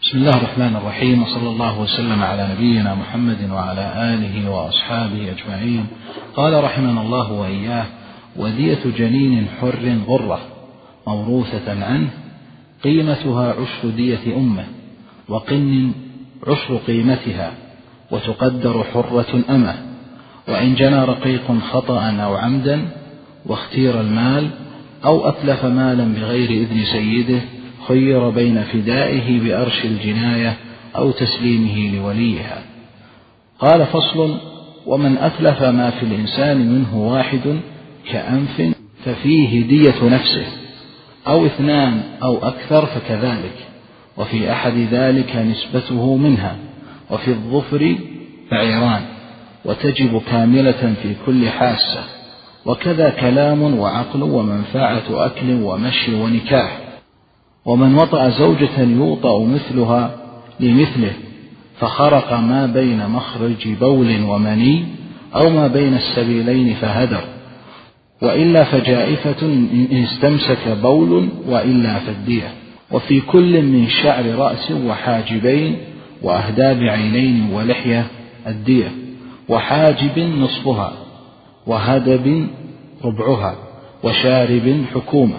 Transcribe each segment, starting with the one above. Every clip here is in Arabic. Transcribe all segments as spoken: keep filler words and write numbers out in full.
بسم الله الرحمن الرحيم، وصلى الله وسلم على نبينا محمد وعلى آله وأصحابه أجمعين. قال رحمنا الله وإياه: ودية جنين حر غرة موروثة عنه قيمتها عشر دية أمه، وقن عشر قيمتها، وتقدر حرة أمه، وإن جنى رقيق خطأ أو عمدا واختير المال أو أتلف مالا بغير إذن سيده خير بين فدائه بأرش الجناية أو تسليمه لوليها. قال: فصل: ومن أتلف ما في الإنسان منه واحد كأنف ففيه دية نفسه، أو اثنان أو أكثر فكذلك، وفي أحد ذلك نسبته منها، وفي الظفر بعيران، وتجب كاملة في كل حاسة، وكذا كلام وعقل ومنفعة أكل ومشي ونكاح. ومن وطأ زوجة يوطأ مثلها لمثله فخرق ما بين مخرج بول ومني أو ما بين السبيلين فهدر، وإلا فجائفة إن استمسك بول، وإلا فالدية. وفي كل من شعر رأس وحاجبين وأهداب عينين ولحية الدية، وحاجب نصفها، وهدب ربعها، وشارب حكومة،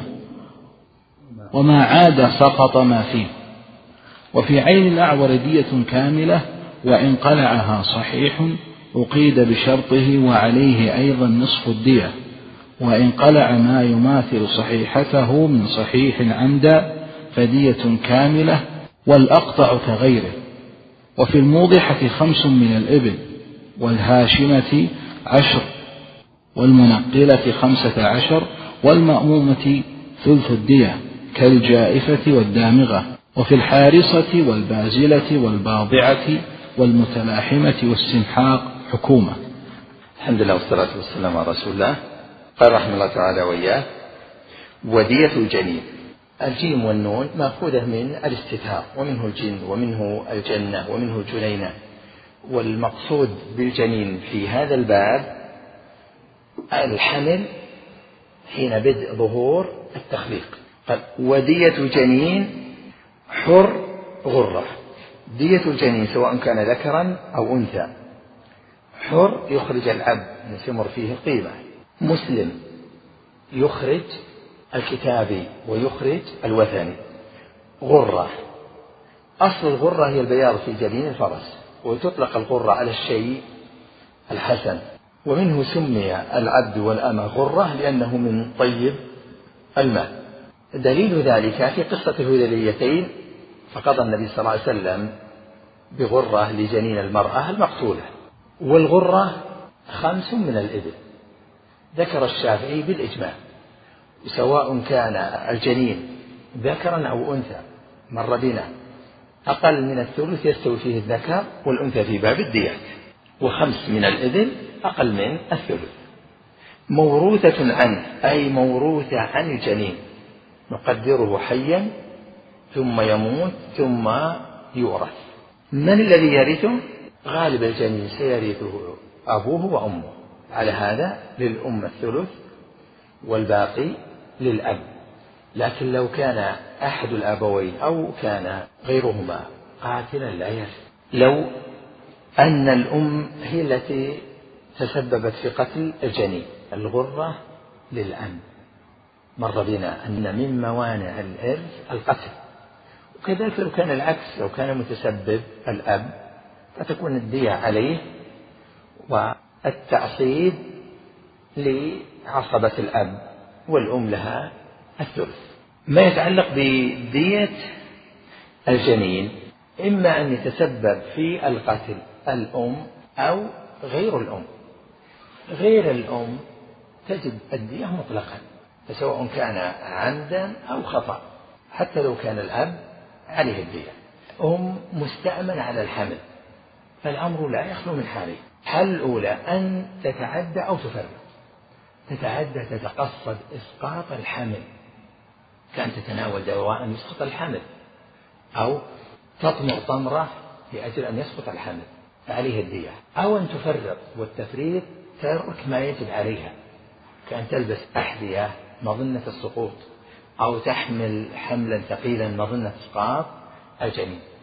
وما عاد سقط ما فيه. وفي عين الأعور دية كاملة، وإن قلعها صحيح أقيد بشرطه وعليه أيضا نصف الدية، وإن قلع ما يماثل صحيحته من صحيح عمدا فدية كاملة، والأقطع كغيره. وفي الموضحة خمس من الإبل، والهاشمة عشر، والمنقلة خمسة عشر، والمأمومة ثلث الدية كالجائفة والدامغة. وفي الحارصة والبازلة والباضعة والمتلاحمة والسمحاق حكومة. الحمد لله والصلاة والسلام على رسول الله. قال رحمه الله تعالى وإياه: ودية الجنين. الجيم والنون مأخوذة من الاستتار، ومنه الجن ومنه الجنة ومنه الجنينة. والمقصود بالجنين في هذا الباب الحمل حين بدء ظهور التخليق. قال: ودية جنين حر غرة. دية الجنين سواء كان ذكرا أو أنثى. حر يخرج العبد يمر فيه القيمة، مسلم يخرج الكتابي ويخرج الوثني. غرة أصل الغرة هي البياض في جبين الفرس، وتطلق الغرة على الشيء الحسن، ومنه سمي العبد والأمة غرة لأنه من طيب الماء. دليل ذلك في قصة الهذليتين، فقضى النبي صلى الله عليه وسلم بغرة لجنين المرأة المقتولة. والغرة خمس من الإبل، ذكر الشافعي بالإجماع، سواء كان الجنين ذكرا أو أنثى. مر بنا أقل من الثلث يستوي فيه الذكر والأنثى في باب الديات، وخمس من الإبل أقل من الثلث. موروثة عنه أي موروثة عن الجنين، نقدره حيا ثم يموت ثم يورث. من الذي يرثه؟ غالب الجنين سيرثه أبوه وأمه، على هذا للأم الثلث والباقي للأب. لكن لو كان أحد الأبوين أو كان غيرهما قاتلا لا يرث. لو أن الأم هي التي تسببت في قتل الجنين، الغرة للأم. مر بنا أن من موانع الإرث القتل. وكذلك لو كان العكس، لو كان متسبب الأب فتكون الدية عليه والتعصيب لعصبة الأب، والأم لها الثلث. ما يتعلق بدية الجنين إما أن يتسبب في القتل الأم أو غير الأم. غير الأم تجب الدية مطلقا، فسواء كان عمدا أو خطأ، حتى لو كان الأب عليه الدية. أم مستأمن على الحمل، فالأمر لا يخلو من حالين. الحالة الأولى أن تتعدى أو تفرط. تتعدى تتقصد إسقاط الحمل، كان تتناول دواء يسقط الحمل، أو تطمع طمرة لأجل أن يسقط الحمل، فعليه الدية. أو أن تفرط، والتفريط ترك ما يجب عليها، كأن تلبس أحذية مظنة السقوط، أو تحمل حملا ثقيلا مظنة إسقاط الجنين.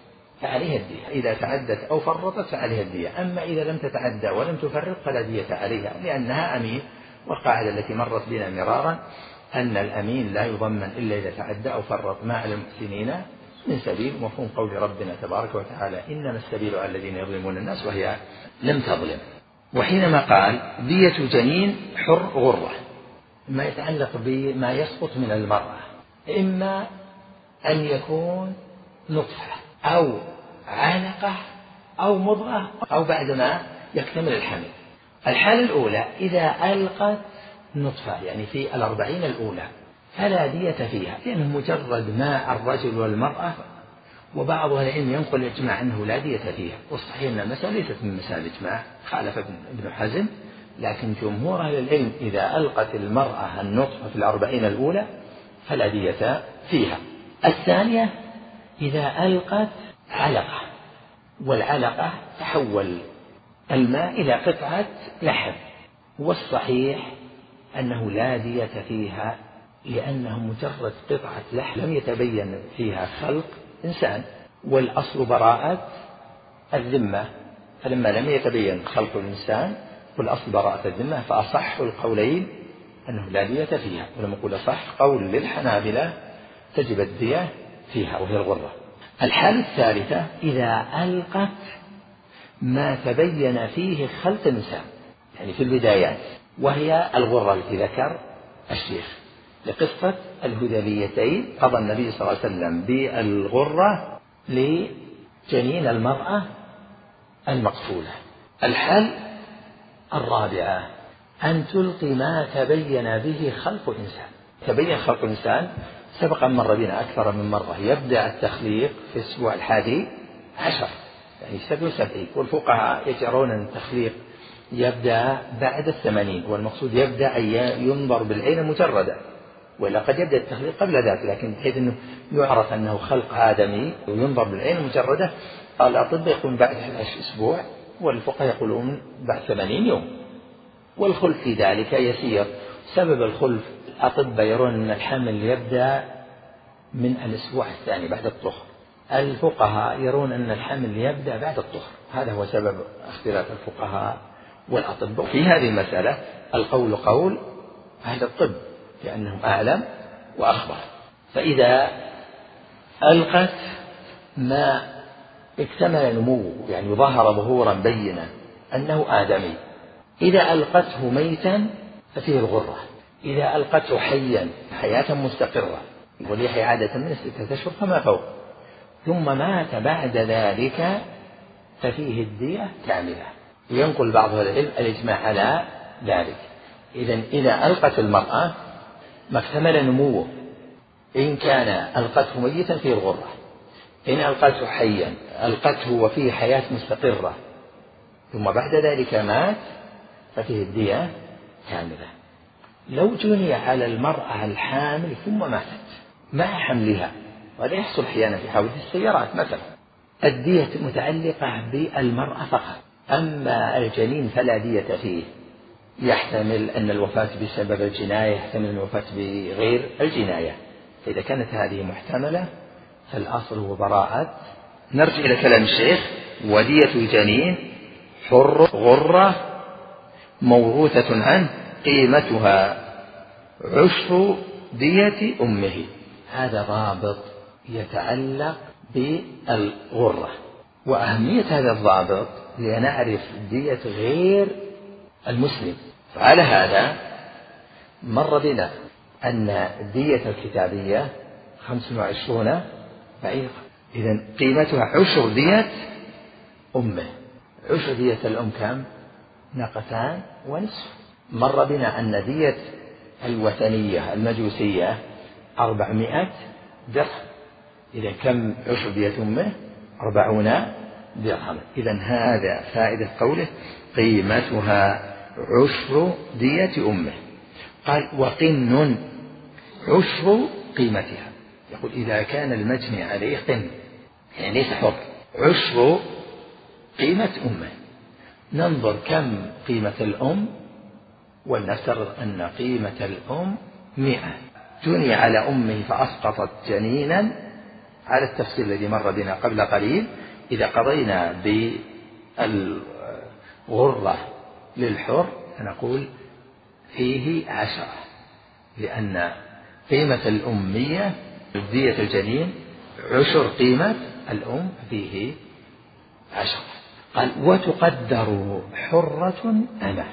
فعليها الدية، إذا تعدت أو فرطت فعليها الدية. أما إذا لم تتعدى ولم تفرط فلا دية عليها، لأنها أمين. والقاعدة التي مرت بنا مرارا أن الأمين لا يضمن إلا إذا تعدى أو فرط، ما على المحسنين من سبيل، مفهوم قول ربنا تبارك وتعالى إنما السبيل على الذين يظلمون الناس، وهي لم تظلم. وحينما قال دية جنين حر غرة، ما يتعلق بما يسقط من المرأة، إما أن يكون نطفة أو علقة أو مضغة أو بعدما يكتمل الحمل. الحالة الأولى إذا ألقت نطفة، يعني في الأربعين الأولى، فلا دية فيها، لأنه مجرد ماء الرجل والمرأة. وبعض أهل العلم ينقل الإجماع أنه لا دية فيها، والصحيح أن المسألة ليست من مسائل الإجماع، خالف ابن حزم، لكن جمهور أهل العلم إذا ألقت المرأة النطفة في الأربعين الأولى فلا دية فيها. الثانية إذا ألقت علقة، والعلقة تحول الماء إلى قطعة لحم، والصحيح أنه لا دية فيها، لأنه مجرد قطعة لحم لم يتبين فيها خلق إنسان، والأصل براءة الذمة، فلما لم يتبين خلق الإنسان والأصل براءة الذمة، فأصح القولين أنه لا دية فيها. ولما يقول صح قول للحنابلة تجب الدية فيها، وهي الغرة. الحالة الثالثة إذا ألقت ما تبين فيه خلق الإنسان، يعني في البدايات، وهي الغرة التي ذكر الشيخ لقصة الهذليتين، قضى النبي صلى الله عليه وسلم بالغرة لجنين المرأة المقتولة. الحال الرابعة أن تلقي ما تبين به خلق الإنسان. تبين خلق الإنسان سبق أن مر بنا أكثر من مرة، يبدأ التخليق في الأسبوع الحادي عشر، يعني سبع وسبعين، والفقهاء يجرون أن التخليق يبدأ بعد الثمانين، والمقصود يبدأ أن ينظر بالعين مجردة، ولا قد يبدأ التخليق قبل ذلك، لكن بحيث أنه يعرف أنه خلق آدمي وينظر بالعين المجردة. الأطباء يقولون بعد أحد عشر أسبوع، والفقهاء يقولون بعد ثمانين يوم، والخلف في ذلك يسير. سبب الخلف الأطباء يرون أن الحمل يبدأ من الأسبوع الثاني بعد الطهر، الفقهاء يرون أن الحمل يبدأ بعد الطهر. هذا هو سبب اختلاف الفقهاء والأطباء في هذه المسألة. القول قول أهل الطب لأنهم أعلم وأخبر. فإذا ألقت ما اكتمل نموه، يعني ظهر ظهورا بينا أنه آدمي، إذا ألقته ميتا ففيه الغرة، إذا ألقته حيا حياة مستقرة، وليحيى عادة من ستة أشهر فما فوق، ثم مات بعد ذلك ففيه الدية كاملة. وينقل بعض أهل العلم الإجماع على ذلك. إذن إذا ألقت المرأة ما اكتمل نموه، إن كان ألقته ميتا فيه الغرة، إن ألقته حيا ألقته وفيه حياة مستقرة ثم بعد ذلك مات ففيه الدية كاملة. لو جني على المرأة الحامل ثم ماتت مع حملها، وهذا يحصل أحيانا في حوادث السيارات مثلا، الدية متعلقة بالمرأة فقط، أما الجنين فلا دية فيه. يحتمل أن الوفاة بسبب الجناية، يحتمل أن الوفاة بغير الجناية، فإذا كانت هذه محتملة فالأصل هو براءة. نرجع إلى كلام الشيخ: ودية الجنين حر غرة موروثة عنه قيمتها عشر دية أمه. هذا ضابط يتعلق بالغرة، وأهمية هذا الضابط لنعرف دية غير المسلم. فعلى هذا مر بنا أن الدية الكتابية خمس وعشرون بعيرا، إذن قيمتها عشر دية أمه. عشر دية الأم كم؟ ناقتان ونصف. مر بنا أن دية الوثنية المجوسية أربعمائة درهم، إذن كم عشر دية أمه؟ أربعون درهم. إذن هذا فائدة قوله قيمتها عشر دية أمه. قال وقن عشر قيمتها، يقول إذا كان المجني عليه قن، يعني ليس حر، عشر قيمة أمه. ننظر كم قيمة الأم، ولنفترض أن قيمة الأم مئة، جني على أمه فأسقطت جنينا على التفصيل الذي مر بنا قبل قليل، إذا قضينا بالغرة للحر فنقول فيه عشرة، لأن قيمة الأمية دية الجنين عشر قيمة الأم، فيه عشرة. قال وتقدر حرة أمة.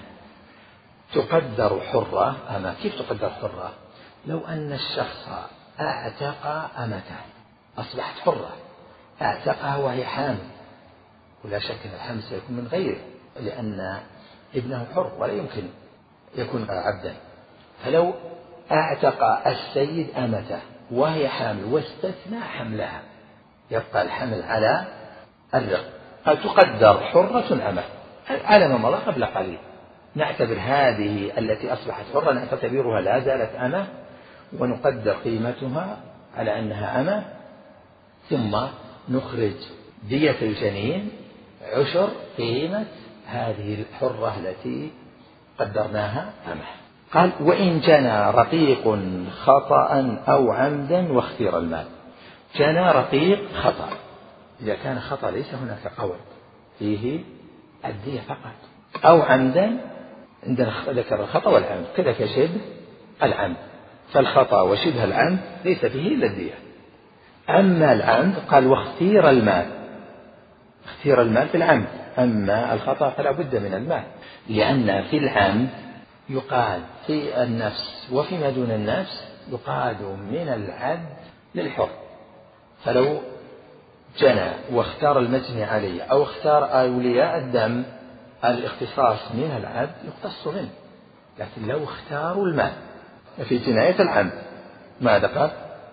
تقدر حرة أمة. كيف تقدر حرة؟ لو أن الشخص أعتق أمته أصبحت حرة، أعتقها وهي حامل، ولا شك أن الحمل سيكون من غيره لأن ابنه حر ولا يمكن يكون عبدا. فلو أعتق السيد أمته وهي حامل واستثنى حملها يبقى الحمل على الرق. تقدر حرة أمة على ما مضى قبل قليل. نعتبر هذه التي أصبحت حرة نعتبرها لا زالت أمة ونقدر قيمتها على أنها أمة، ثم نخرج دية الجنين عشر قيمة هذه الحرة التي قدرناها أمة. قال وإن جنى رقيق خطأ أو عمدا واختير المال. جنى رقيق خطأ، إذا كان خطأ ليس هناك قول فيه الدية فقط، أو عمدا عندنا ذكر الخطأ والعمد كذا كشبه العمد، فالخطأ وشبه العمد ليس فيه إلا الدية. أما العمد قال واختير المال، اختير المال في العمد، أما الخطأ فلا بد من المال، لأن في العمد يقاد في النفس وفيما دون النفس يقاد من العبد للحر. فلو جنى واختار المجني عليه أو اختار أولياء الدم الاختصاص من العبد يختص منه، لكن لو اختاروا المال في جناية العمد ماذا قال؟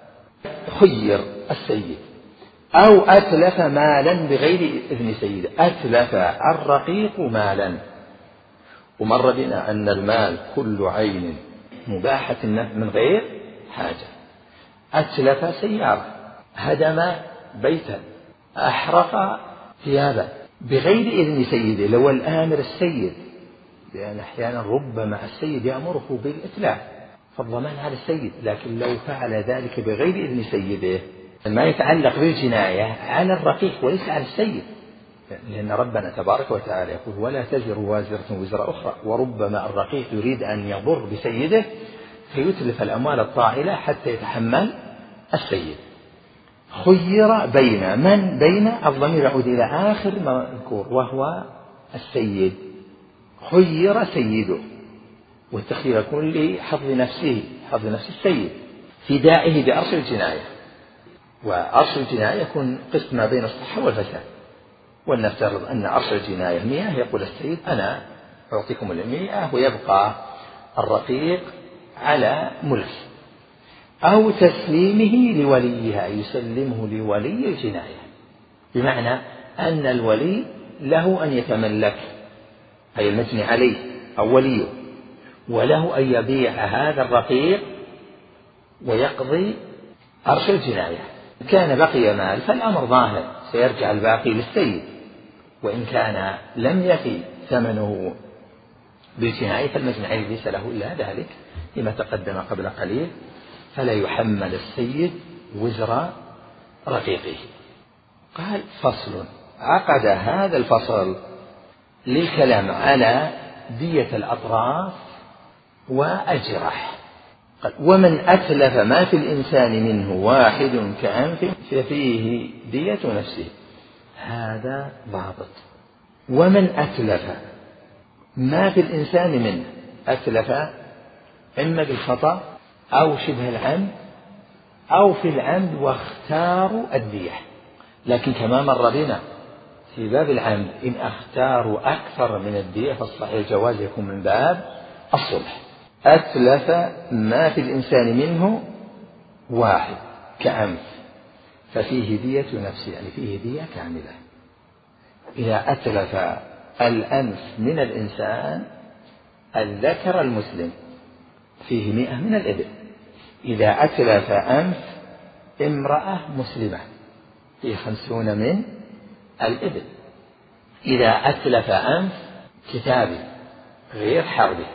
خير السيد أو أتلف مالا بغير إذن سيده. أتلف الرقيق مالا، ومر بنا أن المال كل عين مباحة من غير حاجة. أتلف سيارة، هدم بيتا، أحرق ثيابا بغير إذن سيده. لو الآمر السيد، لأن أحيانا ربما السيد يأمره بالإتلاف فالضمان على السيد، لكن لو فعل ذلك بغير إذن سيده ما يتعلق بالجناية على الرقيق وليس على السيد، لأن ربنا تبارك وتعالى يقول ولا تزر وازرة وزر أخرى، وربما الرقيق يريد أن يضر بسيده فيتلف الأموال الطائلة حتى يتحمل السيد. خير بين من؟ بين الضمير يعود إلى آخر مذكور وهو السيد. خير سيده، والتخيير يكون لحظ نفسه، حظ نفس السيد، فدائه بأرش الجناية. وأرش الجناية يكون قسم ما بين الصحة والفساد، ولنفترض أن أرش الجناية مئة، يقول السيد أنا أعطيكم المئة ويبقى الرقيق على ملك، أو تسليمه لوليها، يسلمه لولي الجناية، بمعنى أن الولي له أن يتملك أي المجني عليه أو وليه، وله أن يبيع هذا الرقيق ويقضي أرش الجناية. إن كان بقي مال فالأمر ظاهر سيرجع الباقي للسيد، وإن كان لم يفي ثمنه بالجناية فالمجني عليه ليس له إلا ذلك لما تقدم قبل قليل، فلا يحمل السيد وزر رقيقه. قال فصل. عقد هذا الفصل للكلام على دية الأطراف والجراح. قال ومن أتلف ما في الإنسان منه واحد كأنف ففيه دية نفسه. هذا ضابط. ومن أتلف ما في الإنسان منه، أتلف إما بالخطأ أو شبه العمد أو في العمد واختاروا الدية، لكن كما مر بنا في باب العمد إن اختاروا أكثر من الدية فالصحيح الجواز يكون من باب الصلح. أتلف ما في الإنسان منه واحد كأنف ففيه دية نفسه، يعني فيه دية كاملة. إذا أتلف الأنف من الإنسان الذكر المسلم فيه مئة من الإبل. إذا أتلف أنف امرأة مسلمة فيه خمسون من الإبل. إذا أتلف أنف كتابي غير حربي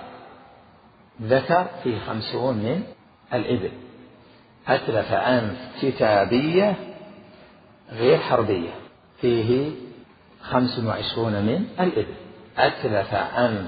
ذكر فيه خمسون من الإبل. أتلف أنف كتابية غير حربية فيه خمس وعشرون من الإبل. أتلف أنف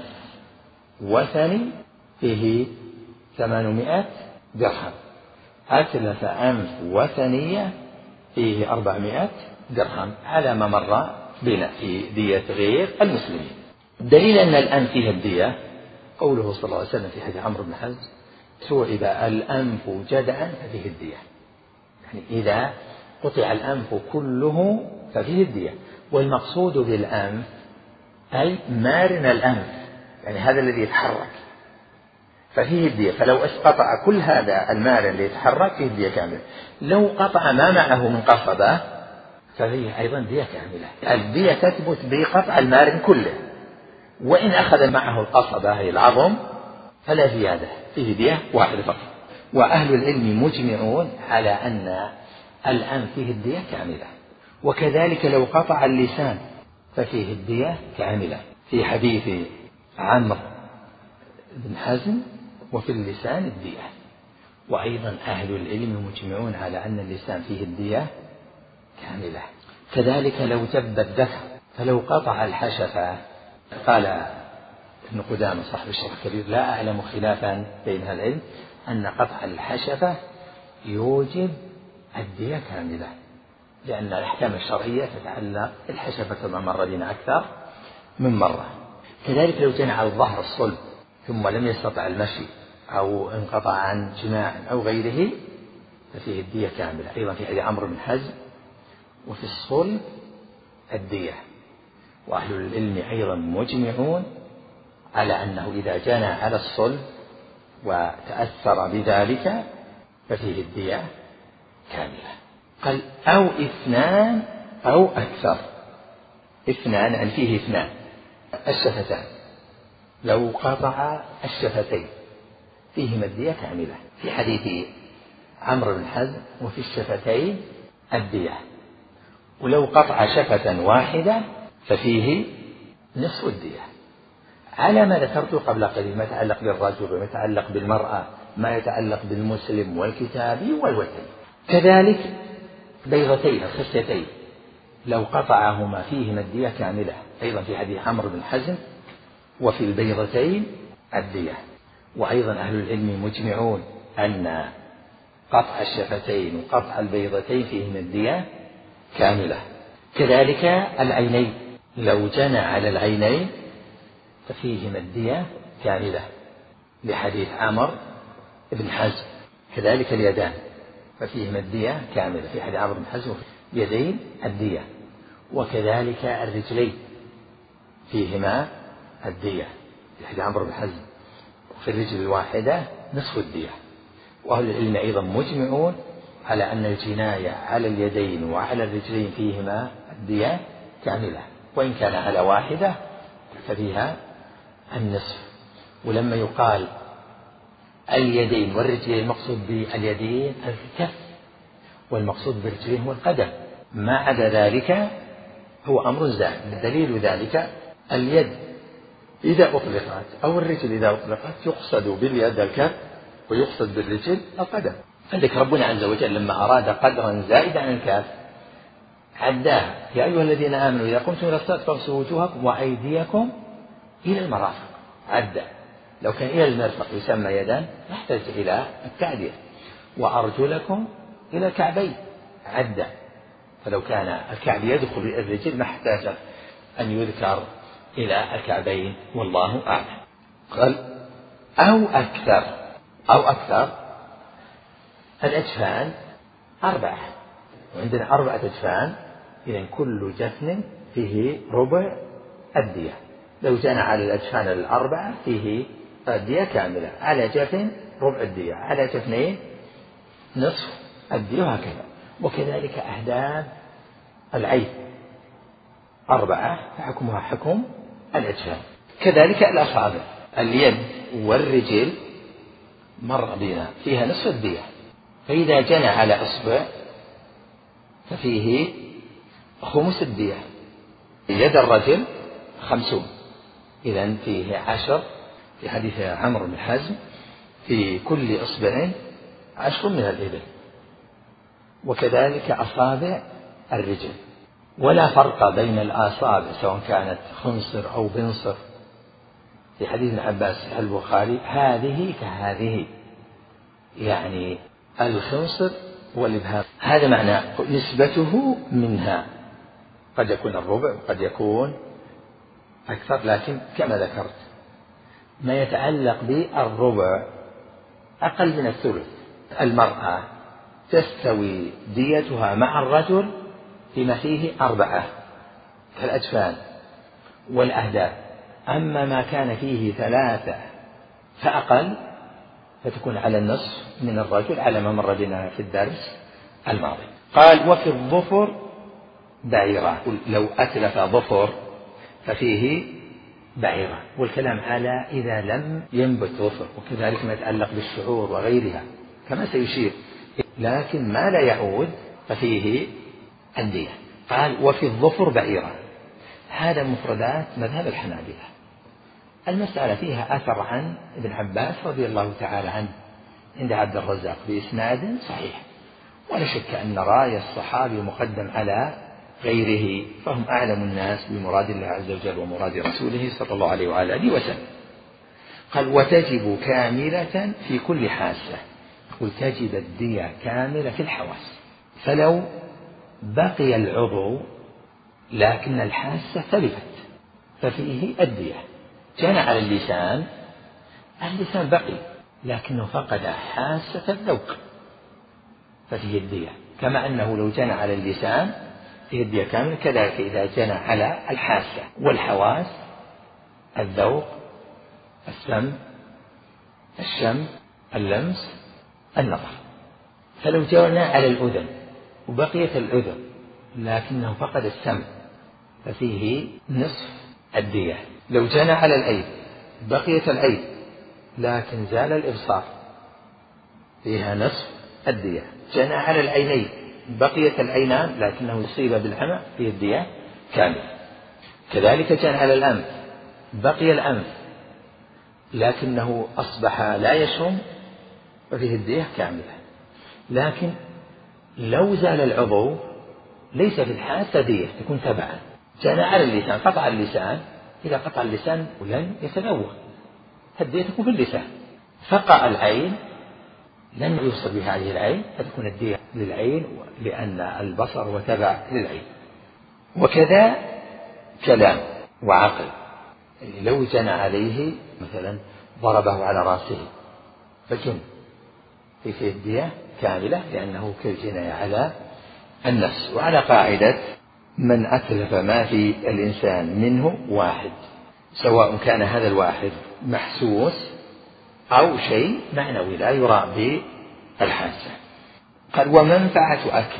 وثني فيه ثمانمائة درهم. أتلف أنف وثنية فيه أربعمائة درهم، على ما مر بنا في دية غير المسلمين. دليل أن الأنف فيه الدية قوله صلى الله عليه وسلم في حديث عمرو بن حزم: ثوب الأنف جدعا ففيه الدية. يعني إذا قطع الأنف كله ففيه الدية. والمقصود بالأنف أي مارن الأنف، يعني هذا الذي يتحرك ففيه الدية. فلو قطع كل هذا المارن اللي يتحرك فيه الدية كاملة. لو قطع ما معه من قصبة ففيه أيضا دية كاملة. الدية تثبت بقطع المارن كله، وإن أخذ معه القصبة هي العظم فلا زيادة، فيه دية واحدة فقط. وأهل العلم مجمعون على أن الأنف فيه الدية كاملة. وكذلك لو قطع اللسان ففيه الدية كاملة، في حديث عمرو بن حزم: وفي اللسان الدية. وأيضا أهل العلم مجمعون على أن اللسان فيه الدية كاملة. كذلك لو جب الذكر فلو قطع الحشفة، قال ابن قدامة صاحب الشرح الكبير: لا أعلم خلافا بين أهل العلم أن قطع الحشفة يوجب الدية كاملة، لأن الأحكام الشرعية تتعلق الحشفة كما مر بنا أكثر من مرة. كذلك لو جنى على الظهر الصلب ثم لم يستطع المشي أو انقطع عن جماع أو غيره ففيه الدية كاملة، أيضا في حديث عمرو بن حزم: وفي الصلب الدية. وأهل العلم أيضا مجمعون على أنه إذا جنى على الصلب وتأثر بذلك ففيه الدية كاملة. قال: أو اثنان أو أكثر. اثنان يعني فيه اثنان، الشفتان. لو قطع الشفتين فيهما الدية كاملة، في حديث عمرو بن حزم: وفي الشفتين الدية. ولو قطع شفة واحدة ففيه نصف الدية، على ما ذكرت قبل قليل، ما يتعلق بالرجل وما يتعلق بالمرأة، ما يتعلق بالمسلم والكتابي والوثني. كذلك بيضتين الخصيتين لو قطعهما فيهما الدية كاملة، أيضا في حديث عمرو بن حزم: وفي البيضتين الدية. وأيضا أهل العلم مجمعون أن قطع الشفتين وقطع البيضتين فيهما الدية كاملة. كذلك العينين لو جنى على العينين ففيهما الدية كاملة، لحديث عمرو بن حزم. كذلك اليدان ففيهما الدية كاملة، في حديث عمرو بن حزم: يدين الدية. وكذلك الرجلين فيهما الدية، في حديث عمرو بن حزم: وفي الرجل الواحدة نصف الدية. وأهل العلم أيضا مجمعون على أن الجناية على اليدين وعلى الرجلين فيهما الدية كاملة، وإن كان على واحدة ففيها النصف. ولما يقال اليدين والرجلين المقصود باليدين الكف، والمقصود بالرجلين هو القدم، ما عدا ذلك هو أمر زائد. دليل ذلك اليد إذا أطلقت أو الرجل إذا أطلقت يقصد باليد الكف ويقصد بالرجل القدم. فلذلك ربنا عز وجل لما أراد قدرا زائدا عن الكاف عداه: يا أيها الذين آمنوا إذا قمتم إلى الصلاة فاغسلوا وجوهكم وأيديكم إلى المرافق. عدى. لو كان إلى المرفق يسمى يدا يحتاج إلى التعدية. وأرجلكم إلى الكعبين عدى. فلو كان الكعب يدخل الرجل ما احتاج أن يذكر إلى الكعبين، والله أعلم. قال: أو أكثر. أو أكثر الأجفان أربعة، وعندنا أربعة أجفان، إذن كل جفن فيه ربع الدية. لو جنى على الأجفان الأربعة فيه الدية كاملة، على جفن ربع الدية، على جفنين نصف الدية، وهكذا. وكذلك أهداب العين أربعة فحكمها حكم الأجفان. كذلك الأصابع، اليد والرجل مر بنا فيها نصف الدية، فإذا جنى على أصبع ففيه خمس الدية. يد الرجل خمسون، إذن فيه عشر، في حديث عمرو بن حزم: في كل إصبع عشر من الإبل. وكذلك أصابع الرجل ولا فرق بين الآصابع سواء كانت خنصر أو بنصر. في حديث ابن عباس في البخاري هذه كهذه، يعني الخنصر والإبهام، هذا معنى نسبته منها، قد يكون الربع وقد يكون أكثر، لكن كما ذكرت ما يتعلق بالربع أقل من الثلث. المرأة تستوي ديتها مع الرجل فيما فيه أربعة كالأجفان والأهداف، أما ما كان فيه ثلاثة فأقل فتكون على النصف من الرجل على ما مر بنا في الدرس الماضي. قال وفي الظفر بعيرة، لو أتلف ظفر ففيه بعيرة، والكلام على إذا لم ينبت ظفر، وكذلك ما يتعلق بالشعور وغيرها كما سيشير، لكن ما لا يعود ففيه الدية. قال وفي الظفر بعيرة، هذا مفردات مذهب الحنابلة. المسألة فيها أثر عن ابن عباس رضي الله تعالى عنه عند عبد الرزاق بإسناد صحيح، ولا شك أن راي الصحابي مقدم على غيره، فهم أعلم الناس بمراد الله عز وجل ومراد رسوله صلى الله عليه وعلى آله وسلم. قال وتجب كاملة في كل حاسة، قل تجب الدية كاملة في الحواس، فلو بقي العضو لكن الحاسة تلفت ففيه الدية. جنى على اللسان، اللسان بقي لكنه فقد حاسة الذوق ففيه الدية، كما أنه لو جنى على اللسان فيه الدية كاملة، كذلك إذا جنى على الحاسة والحواس الذوق السمع الشم اللمس النظر. فلو جنى على الأذن وبقيت الأذن لكنه فقد السمع ففيه نصف الدية. لو جنى على العين بقيت العين لكن زال الإبصار فيها نصف الدية. جنى على العينين بقيت العينان لكنه أصيب بالعمى فيه الدية كاملة. كذلك جنى على الأنف بقي الأنف لكنه أصبح لا يشم ففيه الدية كاملة. لكن لو زال العضو ليس في الحاسة دية، تكون تبعا. جنى على اللسان قطع اللسان، إذا قطع اللسان لن يتذوق الدية تكون في اللسان. فقع العين لن يوصل بها هذه العين فتكون الدية للعين لأن البصر وتبع للعين. وكذا كلام وعقل، لو جنى عليه مثلا ضربه على رأسه فجن في الدية كاملة لأنه كالجناية على النفس. وعلى قاعدة من أتلف ما في الإنسان منه واحد، سواء كان هذا الواحد محسوس أو شيء معنوي لا يرى بالحاسة. قال ومنفعة أكل،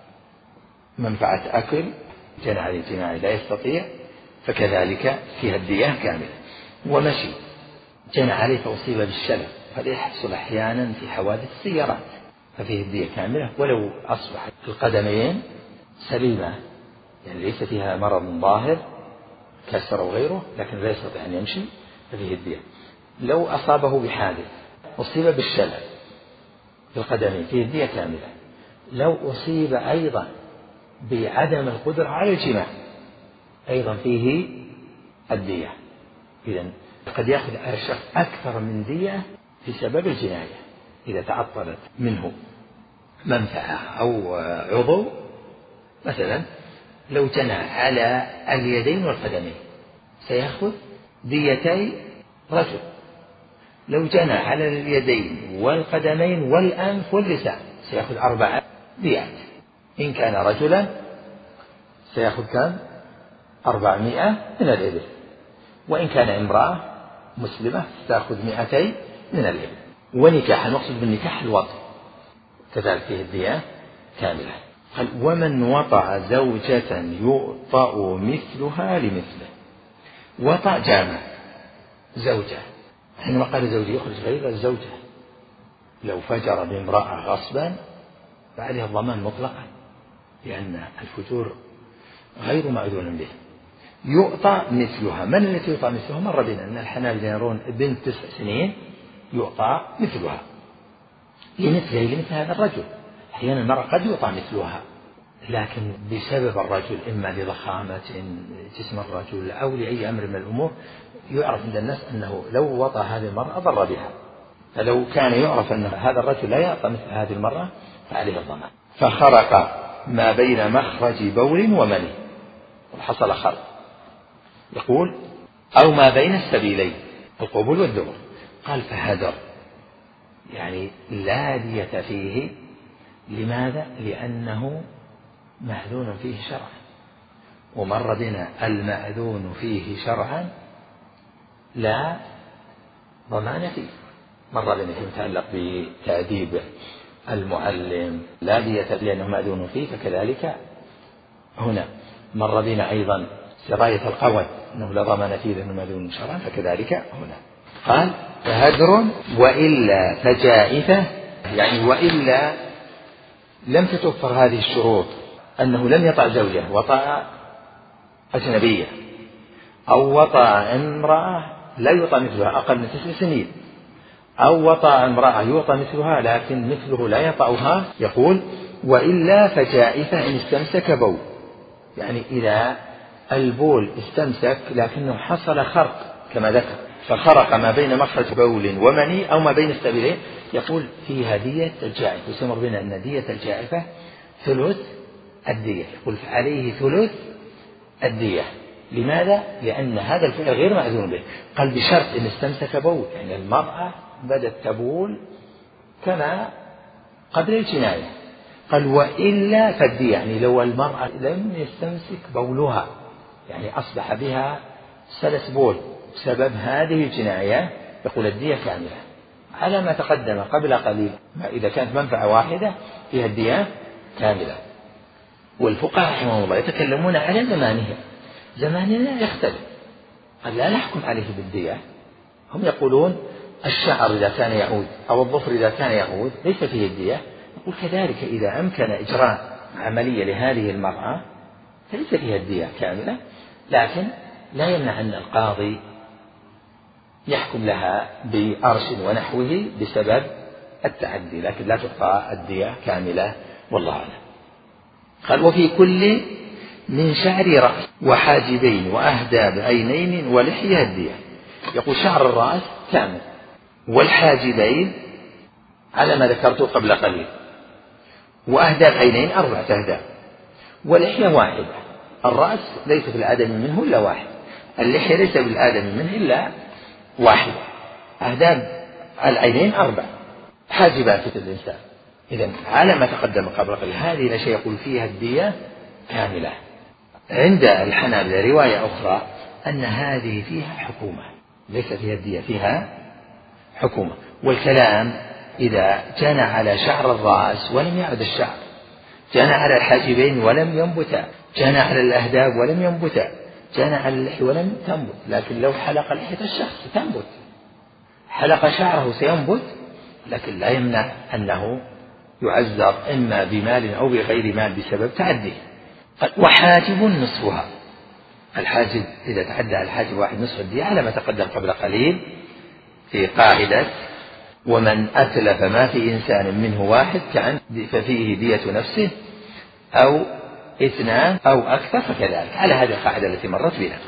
منفعة أكل جنى عليه جناية لا يستطيع فكذلك فيها الدية كاملة. ومشي جنى عليه فأصيب بالشلل، هذا يحصل أحيانا في حوادث السيارات ففيه الدية كاملة، ولو أصبحت القدمين سليمة يعني ليس فيها مرض ظاهر كسر أو غيره لكن لا يستطيع أن يمشي ففيه الدية. لو أصابه بحادث أصيب بالشلل في القدمين فيه الدية كاملة. لو أصيب أيضا بعدم القدرة على الجماع أيضا فيه الدية. إذن قد يأخذ الشخص أكثر من دية في سبب الجناية إذا تعطلت منه منفعة أو عضو. مثلا لو جنى على اليدين والقدمين سيأخذ ديتي رجل، لو جنى على اليدين والقدمين والأنف واللسان سيأخذ أربعة ديات. إن كان رجلا سيأخذ كم؟ أربعمائة من الإبل، وإن كان امرأة مسلمة تأخذ مئتين من الإبل. ونكاح، المقصود بالنكاح الوطء كذلك فيه الدية كاملة. قال ومن وطأ زوجة يؤطأ مثلها لمثله. وطأ جامع زوجة، حينما قال زوجة يخرج غير الزوجة. لو فجر بامرأة غصبا فعليها الضمان مطلقا لأن الفجور غير مأذون به. يؤطى مثلها، من التي يؤطى مثلها؟ مر بنا أن الحنابلة يرون بنت تسع سنين يؤطى مثلها لمثله لمثل هذا الرجل. أحيانا المرأة قد يؤطى مثلها لكن بسبب الرجل إما لضخامة جسم الرجل أو لأي أمر من الأمور يعرف عند الناس أنه لو وطأ هذه المرأة ضر بها، فلو كان يعرف أن هذا الرجل لا يعطى مثل هذه المرأة فعليه الضمان. فخرق ما بين مخرج بول ومني، وحصل خرق، يقول أو ما بين السبيلين القبول والدبر. قال فهدر، يعني لا دية فيه. لماذا؟ لأنه مأذون فيه شرعا، ومر بنا المأذون فيه شرعا لا ضمان فيه. مر بنا فيما يتعلق بتأديب المعلم لا دية لأنه مأذون فيه، فكذلك هنا مر بنا أيضا سراية القود أنه لا ضمان فيه لأنه مأذون شرعا، فكذلك هنا. قال فهدر وإلا فجائفة، يعني وإلا لم تتوفر هذه الشروط، أنه لم يطع زوجه وطأ أجنبية، أو وطأ امرأة لا يطأ مثلها أقل من تسع سنين، أو وطأ امرأة يطأ مثلها لكن مثله لا يطأها. يقول وإلا فجائفة إن استمسك بول، يعني إذا البول استمسك لكنه حصل خرق كما ذكر، فخرق ما بين مخرج بول ومني أو ما بين السبيلين، يقول فيها دية الجائفة. وسمر بنا أن دية الجائفة ثلث الدية، يقول عليه ثلث الدية. لماذا؟ لأن هذا الفعل غير مأذون به. قال بشرط إن استمسك بول، يعني المرأة بدت تبول كما قبل الجناية. قال وإلا فالدية، يعني لو المرأة لم يستمسك بولها، يعني أصبح بها سلس بول بسبب هذه الجناية، يقول الدية كاملة على ما تقدم قبل قليل. إذا كانت منفعة واحدة فيها الدية كاملة. والفقهاء رحمهم الله يتكلمون على زمانهم، زماننا يختلف، قد لا نحكم عليه بالدية. هم يقولون الشعر إذا كان يعود أو الظفر إذا كان يعود ليس فيه الدية. يقول كذلك إذا أمكن إجراء عملية لهذه المرأة فليس فيها الدية كاملة، لكن لا يمنع أن القاضي يحكم لها بأرش ونحوه بسبب التعدي، لكن لا تعطى الدية كاملة والله أعلم. قال وفي كل من شعر رأس وحاجبين وأهداب عينين ولحية الدية. يقول شعر الرأس كامل، والحاجبين على ما ذكرته قبل قليل، وأهداب عينين أربعة أهداب، ولحية واحدة. الرأس ليس في الآدم منه إلا واحد، اللحية ليس في الآدم منه إلا واحد، أهداب العينين أربع، حاجبات الإنسان. إذن على ما تقدم قبل قليل هذه الأشياء يقول فيها الدية كاملة. عند الحنابلة رواية أخرى أن هذه فيها حكومة، ليس فيها الدية، فيها حكومة. والكلام إذا جنى على شعر الرأس ولم يعد الشعر، جنى على الحاجبين ولم ينبتا، جنى على الأهداب ولم ينبتا، جنى على اللحية ولم تنبت. لكن لو حلق لحية الشخص تنبت، حلق شعره سينبت، لكن لا يمنع أنه يعذر إما بمال أو بغير مال بسبب تعديه. وحاجب نصفها، الحاجب إذا تعدى الحاجب واحد نصف الدية على ما تقدم قبل قليل في قاعدة ومن أتلف ما في إنسان منه واحد كعن ففيه دية نفسه أو اثنان أو أكثر، فكذلك على هذه القاعدة التي مرت بنا.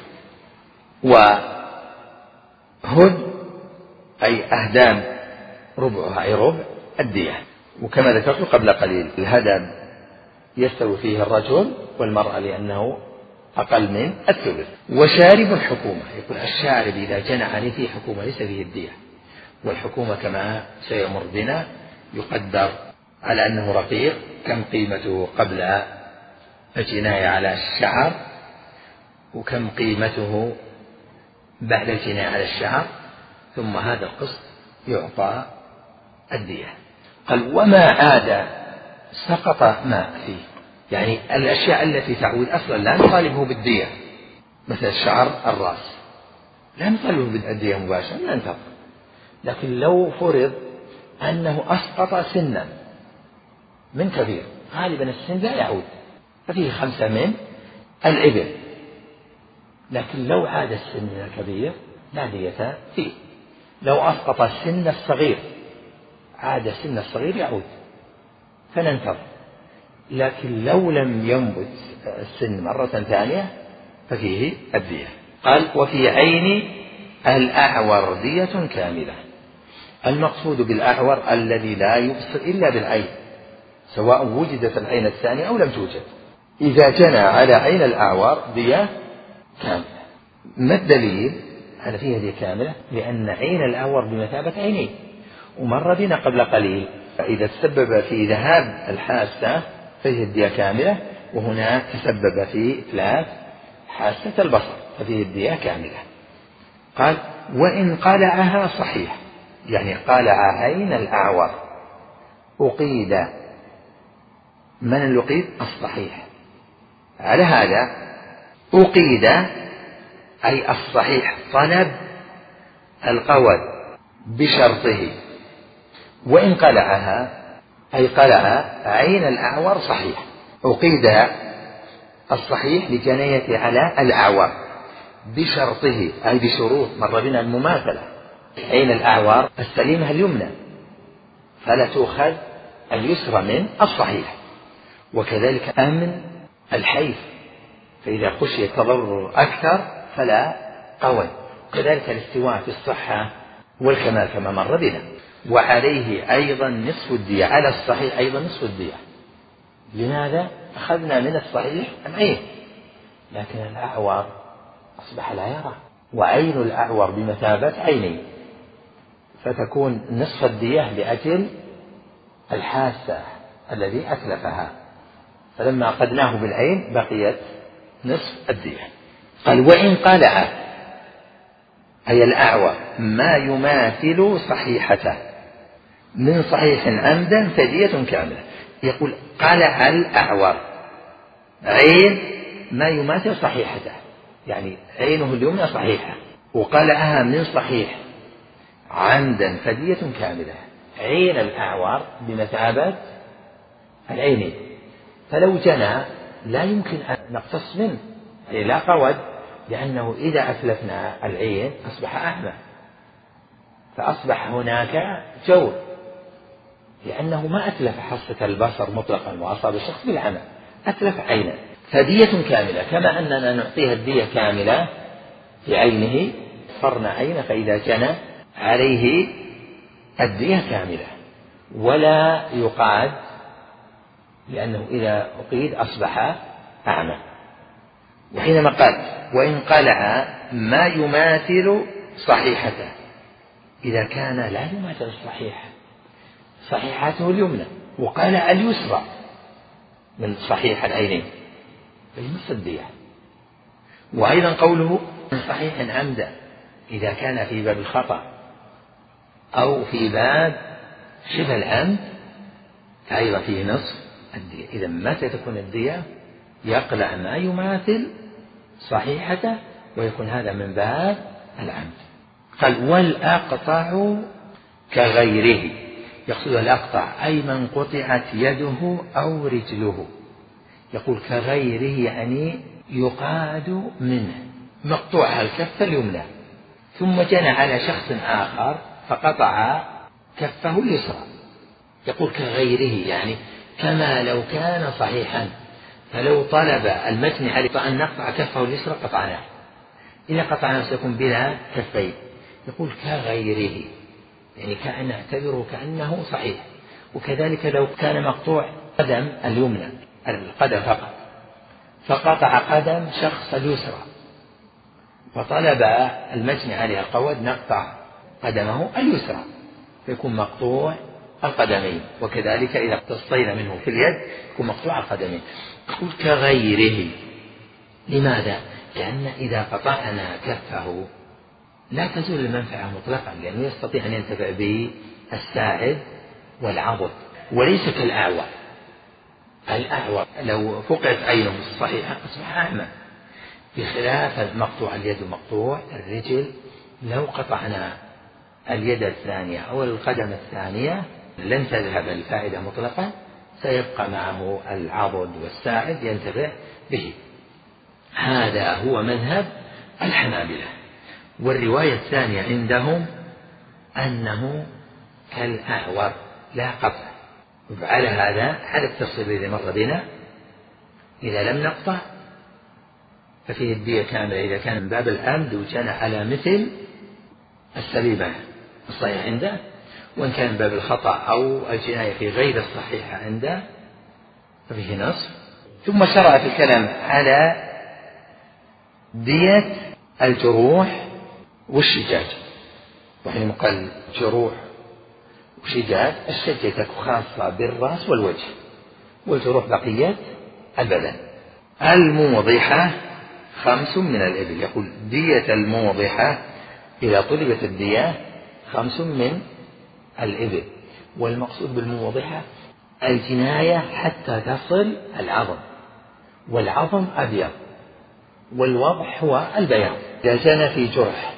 وهد أي أهدام ربعها أي ربع الدية. وكما ذكرت قبل قليل الهدم يستوي فيه الرجل والمرأة لأنه أقل من الثلث. وشارب الحكومة، يقول الشارب إذا جنى عليه فيه حكومة ليس فيه الدية. والحكومة كما سيمر بنا يقدر على أنه رقيق كم قيمته قبل الجناية على الشعر، وكم قيمته بعد الجناية على الشعر، ثم هذا القسط يعطى الدية. قال وما عاد سقط ماء فيه، يعني الأشياء التي تعود أصلا لا نطالبه بالدية، مثل شعر الرأس لا نطالبه بالدية مباشرة، لا ننتظر. لكن لو فرض أنه أسقط سنا من كبير، غالبا السن لا يعود، ففيه خمسة من الإبل، لكن لو عاد السن من الكبير لا دية فيه. لو أسقط السن الصغير عاد السن الصغير يعود، فننتظر لكن لو لم ينبت السن مرة ثانية ففيه الدية. قال وفي عين الأعور دية كاملة. المقصود بالأعور الذي لا يبصر إلا بالعين، سواء وجدت العين الثانية أو لم توجد. إذا جنى على عين الأعور دية كاملة. ما الدليل على فيها دية كاملة؟ لأن عين الأعور بمثابة عينين، ومر بنا قبل قليل إذا تسبب في ذهاب الحاسة فيه الدية كاملة، وهنا تسبب في إتلاف حاسة البصر ففيه الدية كاملة. قال وإن قلعها صحيح، يعني قلع عين الأعور أقيد. من الأقيد؟ الصحيح. على هذا أقيد أي الصحيح طلب القود بشرطه، وإن قلعها أي قلع عين الأعور صحيح. أقيد الصحيح لجناية على الأعور بشرطه أي بشروط. مر بنا المماثلة، عين الأعور السليمة اليمنى فلا تؤخذ اليسرى من الصحيح، وكذلك أمن الحيف، فإذا خشي التضرر أكثر فلا قوي، وكذلك الاستواء في الصحة والكمال كما مر بنا. وعليه أيضا نصف الدية، على الصحيح أيضا نصف الدية. لماذا؟ أخذنا من الصحيح العين، لكن الأعور أصبح لا يرى، وعين الأعور بمثابة عينين، فتكون نصف الدية لأجل الحاسة الذي أتلفها، فلما أخذناه بالعين بقيت نصف الدية. قال وإن قلع أي الأعور ما يماثل صحيحته من صحيح عمدا فدية كاملة. يقول قلع الأعور عين ما يماثل صحيحته، يعني عينه اليمنى صحيحة وقلعها من صحيح عمدا فدية كاملة. عين الأعور بمثابة العينين، فلو جنى لا يمكن أن نقتص منه، يعني لا قود، لأنه إذا أتلفنا العين أصبح أعمى، فأصبح هناك جور، لأنه ما أتلف حاسة البصر مطلقا وأصاب الشخص بالعمى، أتلف عينا. فدية كاملة، كما أننا نعطيها الدية كاملة في عينه فرنا عينه، فإذا جنى عليه الدية كاملة ولا يقعد، لأنه إذا أقيد أصبح أعمى. وحينما قال وإن قلع ما يماثل صحيحته، إذا كان لا يماثل الصحيح، صحيحته اليمنى وقلع اليسرى من صحيح العينين فيمس الدية. وأيضا قوله من صحيح عمدا، إذا كان في باب الخطأ أو في باب شبه العمد فأيضا فيه نصف الدية. إذا متى تكون الدية؟ يقلع ما يماثل صحيحته ويكون هذا من باب العمد. قال والأقطع كغيره، يقصد الأقطع أي من قطعت يده أو رجله. يقول كغيره يعني يقاد منه، مقطوع الكف اليمنى ثم جنى على شخص آخر فقطع كفه اليسرى. يقول كغيره يعني كما لو كان صحيحا، فلو طلب المتن عليه أن نقطع كفه اليسرى قطعناه، إذا قطعناه سيكون بلا كفين. يقول كغيره يعني كأن نعتبره كأنه صحيح. وكذلك لو كان مقطوع قدم اليمنى القدم فقط فقطع قدم شخص اليسرى فطلب المتن عليه القود نقطع قدمه اليسرى فيكون مقطوع القدمين، وكذلك إذا اقتصينا منه في اليد يكون مقطوع القدمين. يقول كغيره، لماذا؟ لأن إذا قطعنا كفه لا تزول المنفعة مطلقا، لأنه يستطيع أن ينتفع بالساعد والعضد، وليس كالأعور. الأعور لو فقدت عينه الصحيحة أصبح أعمى، بخلاف مقطوع اليد ومقطوع الرجل لو قطعنا اليد الثانية أو القدم الثانية لن تذهب الفائدة مطلقا، سيبقى معه العضد والساعد ينتفع به. هذا هو مذهب الحنابلة. والرواية الثانية عندهم أنه كالأعور لا قطع، وعلى هذا على التفصيل الذي مر بنا إذا لم نقطع ففيه الدية كاملة إذا كان من باب العمد وكان على مثل السليمة الصحيح عنده، وإن كان من باب الخطأ أو الجناية في غير الصحيحة عنده ففيه نصف. ثم شرع في الكلام على دية الجروح والشجاج. وحين قال جروح وشجاج، الشجاج تكون خاصة بالرأس والوجه، والجروح بقية البدن. الموضحة خمس من الإبل، يقول دية الموضحة إذا طلبت الدية خمس من الإبل. والمقصود بالموضحة الجناية حتى تصل العظم، والعظم أبيض، والوضح هو البياض. إذا زنى في جرح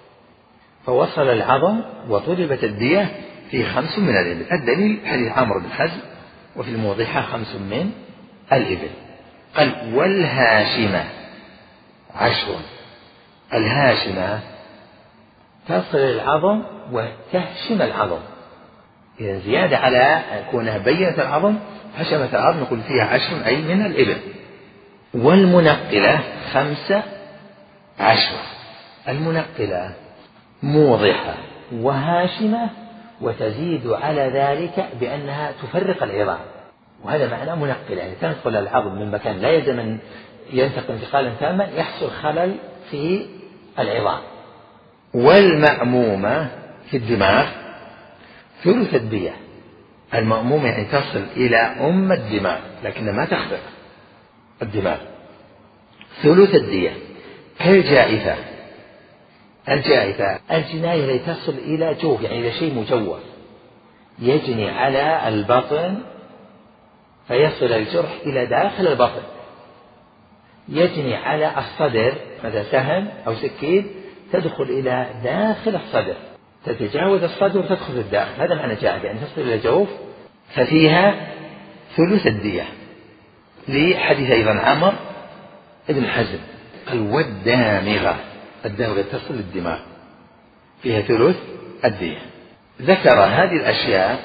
فوصل العظم وطلبت الدية في خمس من الإبل. الدليل حديث عمرو بن حزم وفي الموضحة خمس من الإبل. قال والهاشمة عشر. الهاشمة تصل العظم وتهشم العظم، إذا زيادة على كونها بينت العظم هشمة العظم نقول فيها عشر أي من الإبل. والمنقلة خمسة عشر. المنقلة موضحة وهاشمة وتزيد على ذلك بأنها تفرق العظام، وهذا معنى منقلة، يعني تنقل العظم من مكان لا يلزم أن ينتقل انتقالا تاما، يحصل خلل في العظام. والمأمومة في الدماغ ثلث الدية. المأمومة يعني تصل إلى أم الدماغ لكنها ما تخرق الدماغ، ثلث الدية. كالجائفة. الجائفة الجناية التي تصل إلى جوف، يعني إلى شيء مجوف يجني على البطن فيصل الجرح إلى داخل البطن، يجني على الصدر مثلا سهم أو سكين تدخل إلى داخل الصدر، تتجاوز الصدر وتدخل الداخل، هذا معنى جائفة، يعني تصل إلى جوف ففيها ثلث الدية. لحديث أيضا عمرو بن حزم. قال والدامغة. الدامغة تصل للدماغ فيها ثلث الدية. ذكر هذه الأشياء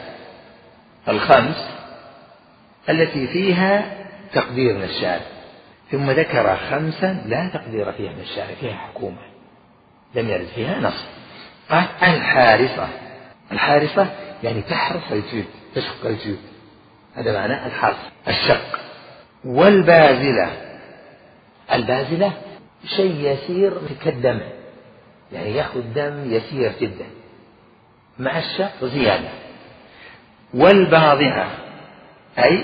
الخمس التي فيها تقدير من الشارع، ثم ذكر خمسا لا تقدير فيها من الشارع، فيها حكومة لم يرد فيها نص. قال الحارصة. الحارصة يعني تحرص الجلد، تشق الجلد، هذا معنى الحرص الشق. والبازلة. البازلة شيء يسير كالدم، يعني يأخذ دم يسير جدا مع الشق زيادة. والباضعة أي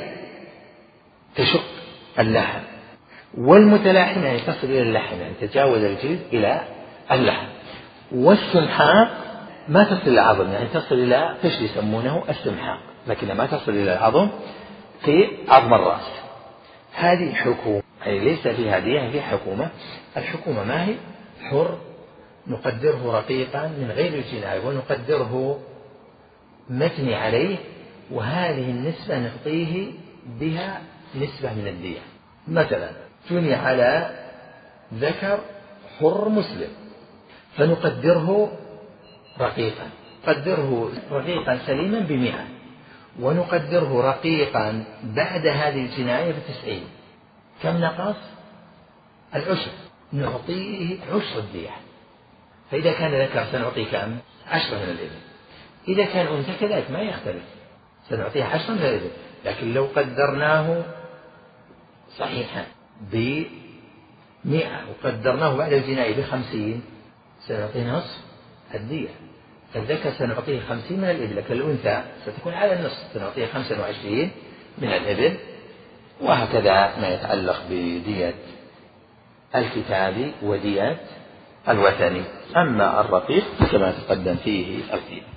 تشق اللحم. والمتلاحمة يعني تصل إلى اللحم، يعني تجاوز الجلد إلى اللحم. والسمحاق ما تصل إلى العظم، يعني تصل إلى قشر يسمونه السمحاق، لكنها ما تصل إلى العظم في عظم الرأس. هذه حكومة، يعني ليس فيها دية، فيها حكومة. الحكومة ما هي؟ حر نقدره رقيقا من غير الجناية ونقدره مجني عليه، وهذه النسبة نعطيه بها نسبة من الدية. مثلا جني على ذكر حر مسلم فنقدره رقيقا، قدره رقيقا سليما بمئة، ونقدره رقيقا بعد هذه الجناية بتسعين. كم نقص؟ العشر، نعطيه عشر الدية. فإذا كان ذكر سنعطيه كم؟ عشرة من الإبل. إذا كان أنثى كذلك ما يختلف، سنعطيه عشرة من الإبل. لكن لو قدرناه صحيحا بمئة وقدرناه بعد الجناية بخمسين سنعطيه نصف الدية. فالذكر سنعطيه خمسين من الإبل، لكن الأنثى ستكون على النصف، سنعطيه خمسة وعشرين من الإبل. وهكذا ما يتعلق بدية الكتاب ودية الوثني. أما الرقيق كما تقدم فيه الدية.